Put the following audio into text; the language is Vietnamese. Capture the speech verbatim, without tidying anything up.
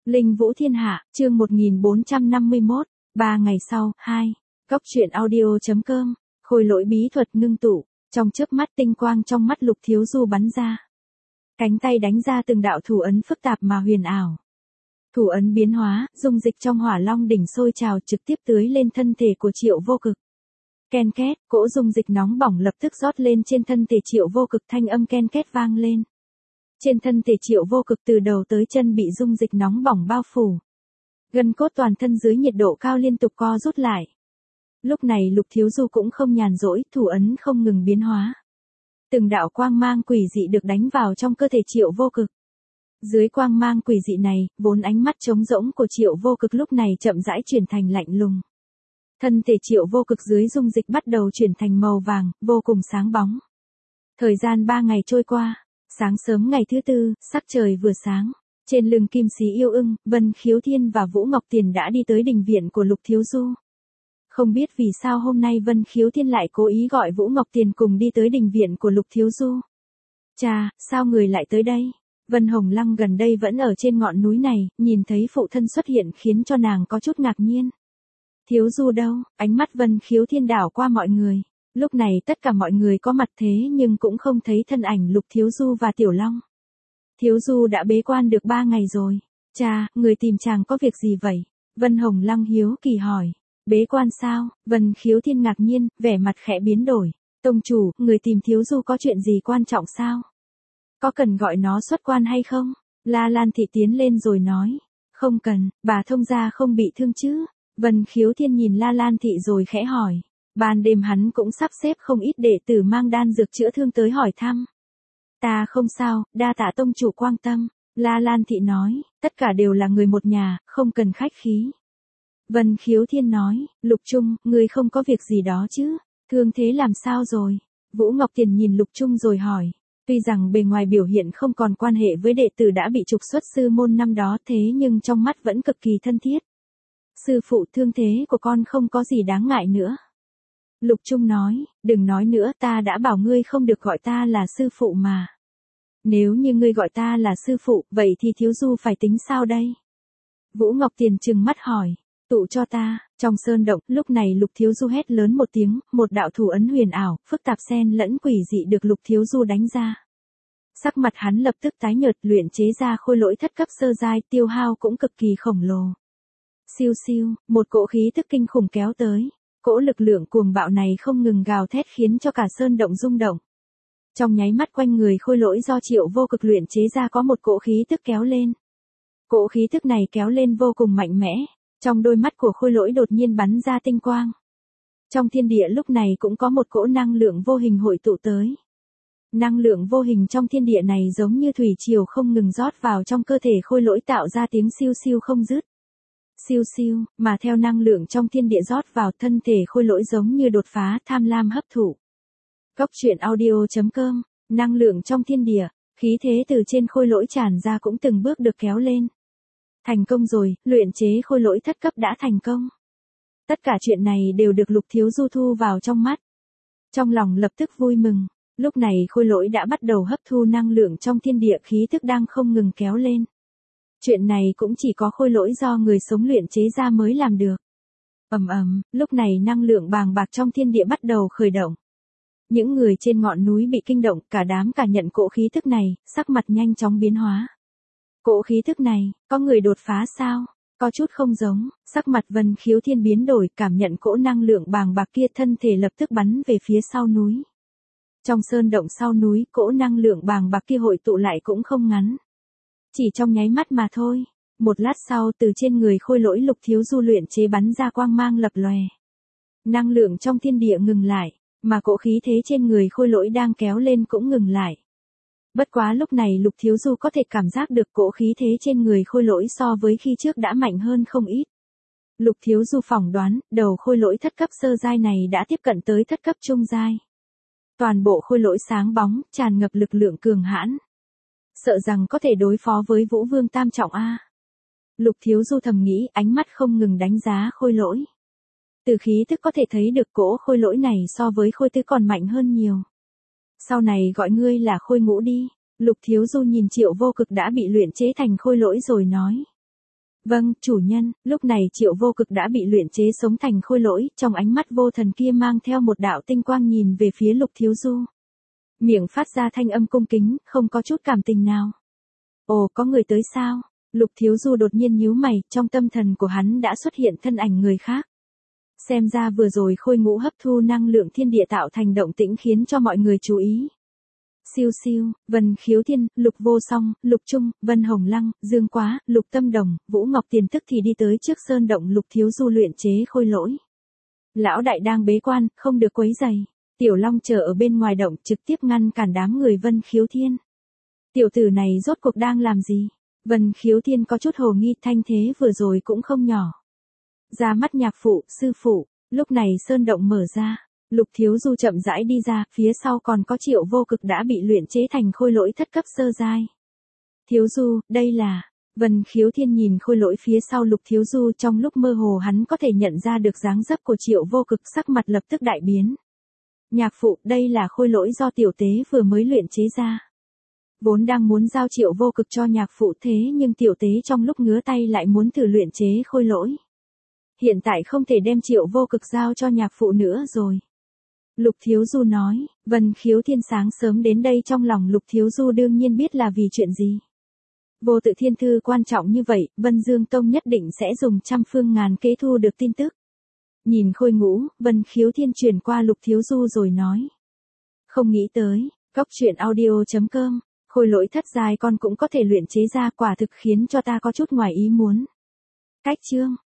Linh Vũ Thiên Hạ, chương một nghìn bốn trăm năm mươi mốt, ba ngày sau, hai. Góc truyện audio.com, khôi lỗi bí thuật ngưng tụ, trong chớp mắt tinh quang trong mắt Lục Thiếu Du bắn ra. Cánh tay đánh ra từng đạo thủ ấn phức tạp mà huyền ảo. Thủ ấn biến hóa, dung dịch trong hỏa long đỉnh sôi trào trực tiếp tưới lên thân thể của Triệu Vô Cực. Ken két, cỗ dung dịch nóng bỏng lập tức rót lên trên thân thể Triệu Vô Cực, thanh âm ken két vang lên. Trên thân thể Triệu Vô Cực từ đầu tới chân bị dung dịch nóng bỏng bao phủ. Gân cốt toàn thân dưới nhiệt độ cao liên tục co rút lại. Lúc này Lục Thiếu Du cũng không nhàn rỗi, thủ ấn không ngừng biến hóa. Từng đạo quang mang quỷ dị được đánh vào trong cơ thể Triệu Vô Cực. Dưới quang mang quỷ dị này, vốn ánh mắt trống rỗng của Triệu Vô Cực lúc này chậm rãi chuyển thành lạnh lùng. Thân thể Triệu Vô Cực dưới dung dịch bắt đầu chuyển thành màu vàng, vô cùng sáng bóng. Thời gian ba ngày trôi qua, sáng sớm ngày thứ tư, sắc trời vừa sáng. Trên lưng Kim Sĩ Yêu Ưng, Vân Khiếu Thiên và Vũ Ngọc Tiền đã đi tới đình viện của Lục Thiếu Du. Không biết vì sao hôm nay Vân Khiếu Thiên lại cố ý gọi Vũ Ngọc Tiền cùng đi tới đình viện của Lục Thiếu Du. Chà, sao người lại tới đây? Vân Hồng Lăng gần đây vẫn ở trên ngọn núi này, nhìn thấy phụ thân xuất hiện khiến cho nàng có chút ngạc nhiên. Thiếu Du đâu? Ánh mắt Vân Khiếu Thiên đảo qua mọi người. Lúc này tất cả mọi người có mặt thế nhưng cũng không thấy thân ảnh Lục Thiếu Du và Tiểu Long. Thiếu Du đã bế quan được ba ngày rồi. Chà, người tìm chàng có việc gì vậy? Vân Hồng Lăng hiếu kỳ hỏi. Bế quan sao? Vân Khiếu Thiên ngạc nhiên, vẻ mặt khẽ biến đổi. Tông chủ, người tìm Thiếu Du có chuyện gì quan trọng sao? Có cần gọi nó xuất quan hay không? La Lan Thị tiến lên rồi nói. Không cần, bà thông gia không bị thương chứ? Vân Khiếu Thiên nhìn La Lan Thị rồi khẽ hỏi. Ban đêm hắn cũng sắp xếp không ít đệ tử mang đan dược chữa thương tới hỏi thăm. Ta không sao, đa tạ tông chủ quan tâm. La Lan Thị nói, tất cả đều là người một nhà, không cần khách khí. Vân Khiếu Thiên nói, Lục Trung, ngươi không có việc gì đó chứ? Thương thế làm sao rồi? Vũ Ngọc Tiền nhìn Lục Trung rồi hỏi. Tuy rằng bề ngoài biểu hiện không còn quan hệ với đệ tử đã bị trục xuất sư môn năm đó thế nhưng trong mắt vẫn cực kỳ thân thiết. Sư phụ, thương thế của con không có gì đáng ngại nữa. Lục Trung nói, đừng nói nữa, ta đã bảo ngươi không được gọi ta là sư phụ mà. Nếu như ngươi gọi ta là sư phụ, vậy thì Thiếu Du phải tính sao đây? Vũ Ngọc Tiền trừng mắt hỏi, tụ cho ta. Trong sơn động, lúc này Lục Thiếu Du hét lớn một tiếng, một đạo thủ ấn huyền ảo, phức tạp xen lẫn quỷ dị được Lục Thiếu Du đánh ra. Sắc mặt hắn lập tức tái nhợt, luyện chế ra khôi lỗi thất cấp sơ giai, tiêu hao cũng cực kỳ khổng lồ. Siêu siêu, một cỗ khí tức kinh khủng kéo tới. Cỗ lực lượng cuồng bạo này không ngừng gào thét khiến cho cả sơn động rung động. Trong nháy mắt quanh người khôi lỗi do Triệu Vô Cực luyện chế ra có một cỗ khí tức kéo lên. Cỗ khí tức này kéo lên vô cùng mạnh mẽ. Trong đôi mắt của khôi lỗi đột nhiên bắn ra tinh quang. Trong thiên địa lúc này cũng có một cỗ năng lượng vô hình hội tụ tới. Năng lượng vô hình trong thiên địa này giống như thủy triều không ngừng rót vào trong cơ thể khôi lỗi tạo ra tiếng siêu siêu không dứt. Siêu siêu, mà theo năng lượng trong thiên địa rót vào thân thể khôi lỗi giống như đột phá tham lam hấp thụ. Góc truyện audio.com, năng lượng trong thiên địa, khí thế từ trên khôi lỗi tràn ra cũng từng bước được kéo lên. Thành công rồi, luyện chế khôi lỗi thất cấp đã thành công. Tất cả chuyện này đều được Lục Thiếu Du thu vào trong mắt. Trong lòng lập tức vui mừng, lúc này khôi lỗi đã bắt đầu hấp thu năng lượng trong thiên địa, khí tức đang không ngừng kéo lên. Chuyện này cũng chỉ có khôi lỗi do người sống luyện chế ra mới làm được. Ầm ầm, lúc này năng lượng bàng bạc trong thiên địa bắt đầu khởi động. Những người trên ngọn núi bị kinh động, cả đám cả nhận cỗ khí tức này, sắc mặt nhanh chóng biến hóa. Cỗ khí tức này, có người đột phá sao? Có chút không giống, sắc mặt Vân Khiếu Thiên biến đổi, cảm nhận cỗ năng lượng bàng bạc kia, thân thể lập tức bắn về phía sau núi. Trong sơn động sau núi, cỗ năng lượng bàng bạc kia hội tụ lại cũng không ngắn. Chỉ trong nháy mắt mà thôi. Một lát sau, từ trên người khôi lỗi Lục Thiếu Du luyện chế bắn ra quang mang lập lòe. Năng lượng trong thiên địa ngừng lại, mà cỗ khí thế trên người khôi lỗi đang kéo lên cũng ngừng lại. Bất quá lúc này Lục Thiếu Du có thể cảm giác được cỗ khí thế trên người khôi lỗi so với khi trước đã mạnh hơn không ít. Lục Thiếu Du phỏng đoán, đầu khôi lỗi thất cấp sơ giai này đã tiếp cận tới thất cấp trung giai. Toàn bộ khôi lỗi sáng bóng, tràn ngập lực lượng cường hãn. Sợ rằng có thể đối phó với Vũ Vương tam trọng a. Lục Thiếu Du thầm nghĩ, ánh mắt không ngừng đánh giá khôi lỗi. Từ khí tức có thể thấy được cỗ khôi lỗi này so với khôi tứ còn mạnh hơn nhiều. Sau này gọi ngươi là khôi ngũ đi. Lục Thiếu Du nhìn Triệu Vô Cực đã bị luyện chế thành khôi lỗi rồi nói. Vâng, chủ nhân. Lúc này Triệu Vô Cực đã bị luyện chế sống thành khôi lỗi, trong ánh mắt vô thần kia mang theo một đạo tinh quang nhìn về phía Lục Thiếu Du. Miệng phát ra thanh âm cung kính, không có chút cảm tình nào. Ồ, có người tới sao? Lục Thiếu Du đột nhiên nhíu mày, trong tâm thần của hắn đã xuất hiện thân ảnh người khác. Xem ra vừa rồi Khôi Ngũ hấp thu năng lượng thiên địa tạo thành động tĩnh khiến cho mọi người chú ý. Siêu siêu, Vân Khiếu Thiên, Lục Vô Song, Lục Trung, Vân Hồng Lăng, Dương Quá, Lục Tâm Đồng, Vũ Ngọc Tiền tức thì đi tới trước sơn động Lục Thiếu Du luyện chế khôi lỗi. Lão đại đang bế quan, không được quấy rầy. Tiểu Long chờ ở bên ngoài động trực tiếp ngăn cản đám người Vân Khiếu Thiên. Tiểu tử này rốt cuộc đang làm gì? Vân Khiếu Thiên có chút hồ nghi, thanh thế vừa rồi cũng không nhỏ. Ra mắt nhạc phụ, sư phụ, lúc này sơn động mở ra. Lục Thiếu Du chậm rãi đi ra, phía sau còn có Triệu Vô Cực đã bị luyện chế thành khôi lỗi thất cấp sơ giai. Thiếu Du, đây là... Vân Khiếu Thiên nhìn khôi lỗi phía sau Lục Thiếu Du, trong lúc mơ hồ hắn có thể nhận ra được dáng dấp của Triệu Vô Cực, sắc mặt lập tức đại biến. Nhạc phụ, đây là khôi lỗi do tiểu tế vừa mới luyện chế ra. Vốn đang muốn giao Triệu Vô Cực cho nhạc phụ thế nhưng tiểu tế trong lúc ngứa tay lại muốn thử luyện chế khôi lỗi. Hiện tại không thể đem Triệu Vô Cực giao cho nhạc phụ nữa rồi. Lục Thiếu Du nói, Vân Khiếu Thiên sáng sớm đến đây trong lòng Lục Thiếu Du đương nhiên biết là vì chuyện gì. Vô tự thiên thư quan trọng như vậy, Vân Dương Tông nhất định sẽ dùng trăm phương ngàn kế thu được tin tức. Nhìn Khôi Ngũ, Vân Khiếu Thiên chuyển qua Lục Thiếu Du rồi nói. Không nghĩ tới, cốc truyện audio chấm com, khôi lỗi thất giai con cũng có thể luyện chế ra, quả thực khiến cho ta có chút ngoài ý muốn. Cách chương